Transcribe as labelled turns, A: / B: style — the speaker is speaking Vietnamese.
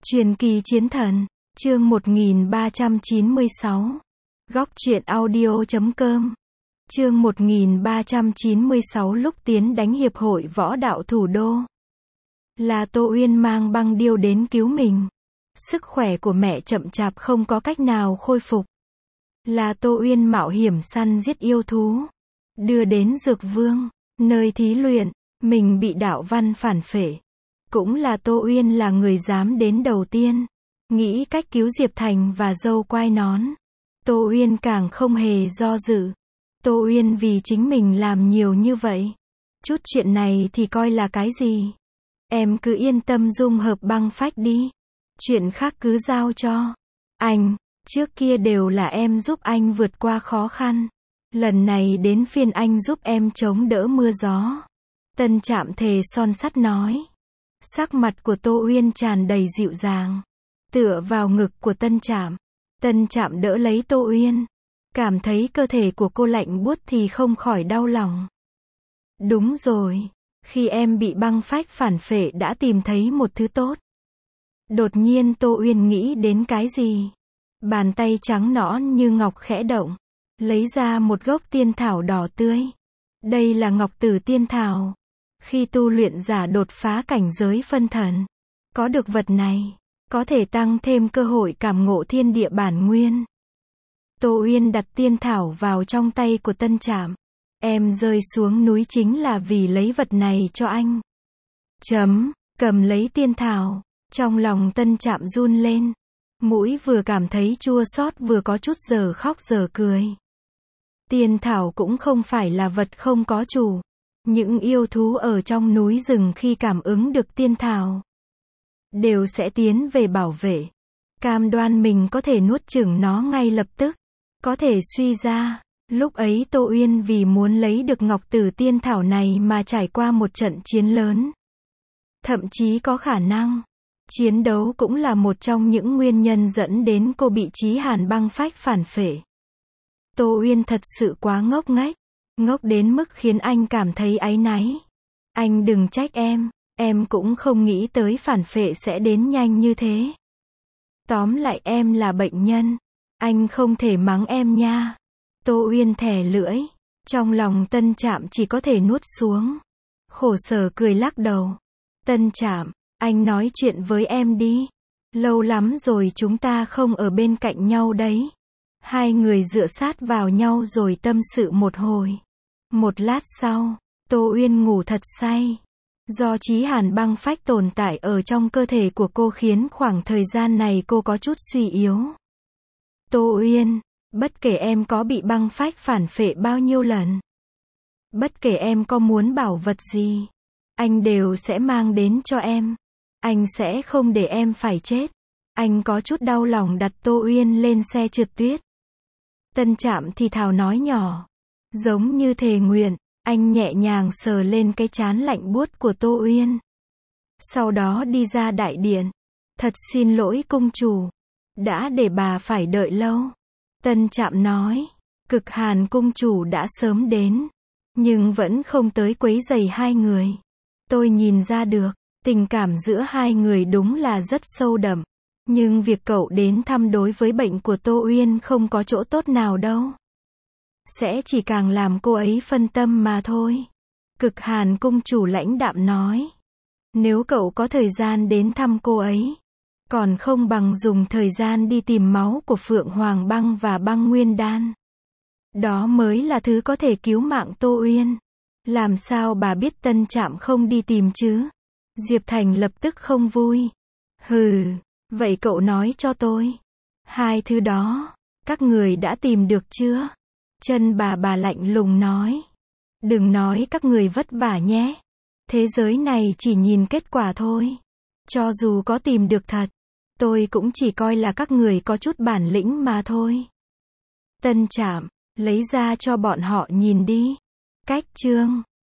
A: Truyền kỳ chiến thần, chương 1396. Góc truyện audio.com. Chương 1396 lúc tiến đánh hiệp hội võ đạo thủ đô. Là Tô Uyên mang băng điêu đến cứu mình. Sức khỏe của mẹ chậm chạp không có cách nào khôi phục. Là Tô Uyên mạo hiểm săn giết yêu thú. Đưa đến Dược Vương, nơi thí luyện, mình bị đạo văn phản phệ. Cũng là Tô Uyên là người dám đến đầu tiên. Nghĩ cách cứu Diệp Thành và dâu quai nón. Tô Uyên càng không hề do dự. Tô Uyên vì chính mình làm nhiều như vậy. Chút chuyện này thì coi là cái gì? Em cứ yên tâm dung hợp băng phách đi. Chuyện khác cứ giao cho anh. Trước kia đều là em giúp anh vượt qua khó khăn. Lần này đến phiên anh giúp em chống đỡ mưa gió. Tân Trạm thề son sắt nói. Sắc mặt của Tô Uyên tràn đầy dịu dàng. Tựa vào ngực của Tân Trạm. Tân Trạm đỡ lấy Tô Uyên. Cảm thấy cơ thể của cô lạnh buốt thì không khỏi đau lòng. Đúng rồi. Khi em bị băng phách phản phệ đã tìm thấy một thứ tốt. Đột nhiên Tô Uyên nghĩ đến cái gì? Bàn tay trắng nõn như ngọc khẽ động. Lấy ra một gốc tiên thảo đỏ tươi. Đây là ngọc tử tiên thảo. Khi tu luyện giả đột phá cảnh giới phân thần, có được vật này, có thể tăng thêm cơ hội cảm ngộ thiên địa bản nguyên. Tô Uyên đặt tiên thảo vào trong tay của Tân Trạm. Em rơi xuống núi chính là vì lấy vật này cho anh. Cầm lấy tiên thảo. Trong lòng Tân Trạm run lên. Mũi vừa cảm thấy chua xót vừa có chút giờ khóc giờ cười. Tiên thảo cũng không phải là vật không có chủ. Những yêu thú ở trong núi rừng khi cảm ứng được tiên thảo, đều sẽ tiến về bảo vệ. Cam đoan mình có thể nuốt chửng nó ngay lập tức. Có thể suy ra, lúc ấy Tô Uyên vì muốn lấy được ngọc tử tiên thảo này mà trải qua một trận chiến lớn. Thậm chí có khả năng, chiến đấu cũng là một trong những nguyên nhân dẫn đến cô bị Chí Hàn băng phách phản phệ. Tô Uyên thật sự quá ngốc nghếch. Ngốc đến mức khiến anh cảm thấy áy náy. Anh đừng trách em cũng không nghĩ tới phản phệ sẽ đến nhanh như thế. Tóm lại em là bệnh nhân. Anh không thể mắng em nha. Tô Uyên thè lưỡi. Trong lòng Tân Trạm chỉ có thể nuốt xuống. Khổ sở cười lắc đầu. Tân Trạm, anh nói chuyện với em đi. Lâu lắm rồi chúng ta không ở bên cạnh nhau đấy. Hai người dựa sát vào nhau rồi tâm sự một hồi. Một lát sau, Tô Uyên ngủ thật say. Do Chí Hàn băng phách tồn tại ở trong cơ thể của cô khiến khoảng thời gian này cô có chút suy yếu. Tô Uyên, bất kể em có bị băng phách phản phệ bao nhiêu lần, bất kể em có muốn bảo vật gì, anh đều sẽ mang đến cho em. Anh sẽ không để em phải chết. Anh có chút đau lòng đặt Tô Uyên lên xe trượt tuyết. Tân Trạm thì thào nói nhỏ. Giống như thề nguyện, anh nhẹ nhàng sờ lên cái trán lạnh buốt của Tô Uyên. Sau đó đi ra đại điện. Thật xin lỗi cung chủ. Đã để bà phải đợi lâu. Tân Trạm nói. Cực Hàn cung chủ đã sớm đến. Nhưng vẫn không tới quấy rầy hai người. Tôi nhìn ra được, tình cảm giữa hai người đúng là rất sâu đậm. Nhưng việc cậu đến thăm đối với bệnh của Tô Uyên không có chỗ tốt nào đâu. Sẽ chỉ càng làm cô ấy phân tâm mà thôi. Cực Hàn cung chủ lãnh đạm nói. Nếu cậu có thời gian đến thăm cô ấy, còn không bằng dùng thời gian đi tìm máu của Phượng Hoàng băng và băng nguyên đan. Đó mới là thứ có thể cứu mạng Tô Uyên. Làm sao bà biết Tân Trạm không đi tìm chứ? Diệp Thành lập tức không vui. Hừ, vậy cậu nói cho tôi. Hai thứ đó, các người đã tìm được chưa? Chân bà lạnh lùng nói. Đừng nói các người vất vả nhé. Thế giới này chỉ nhìn kết quả thôi. Cho dù có tìm được thật, tôi cũng chỉ coi là các người có chút bản lĩnh mà thôi. Tân Trạm, lấy ra cho bọn họ nhìn đi. Cách chương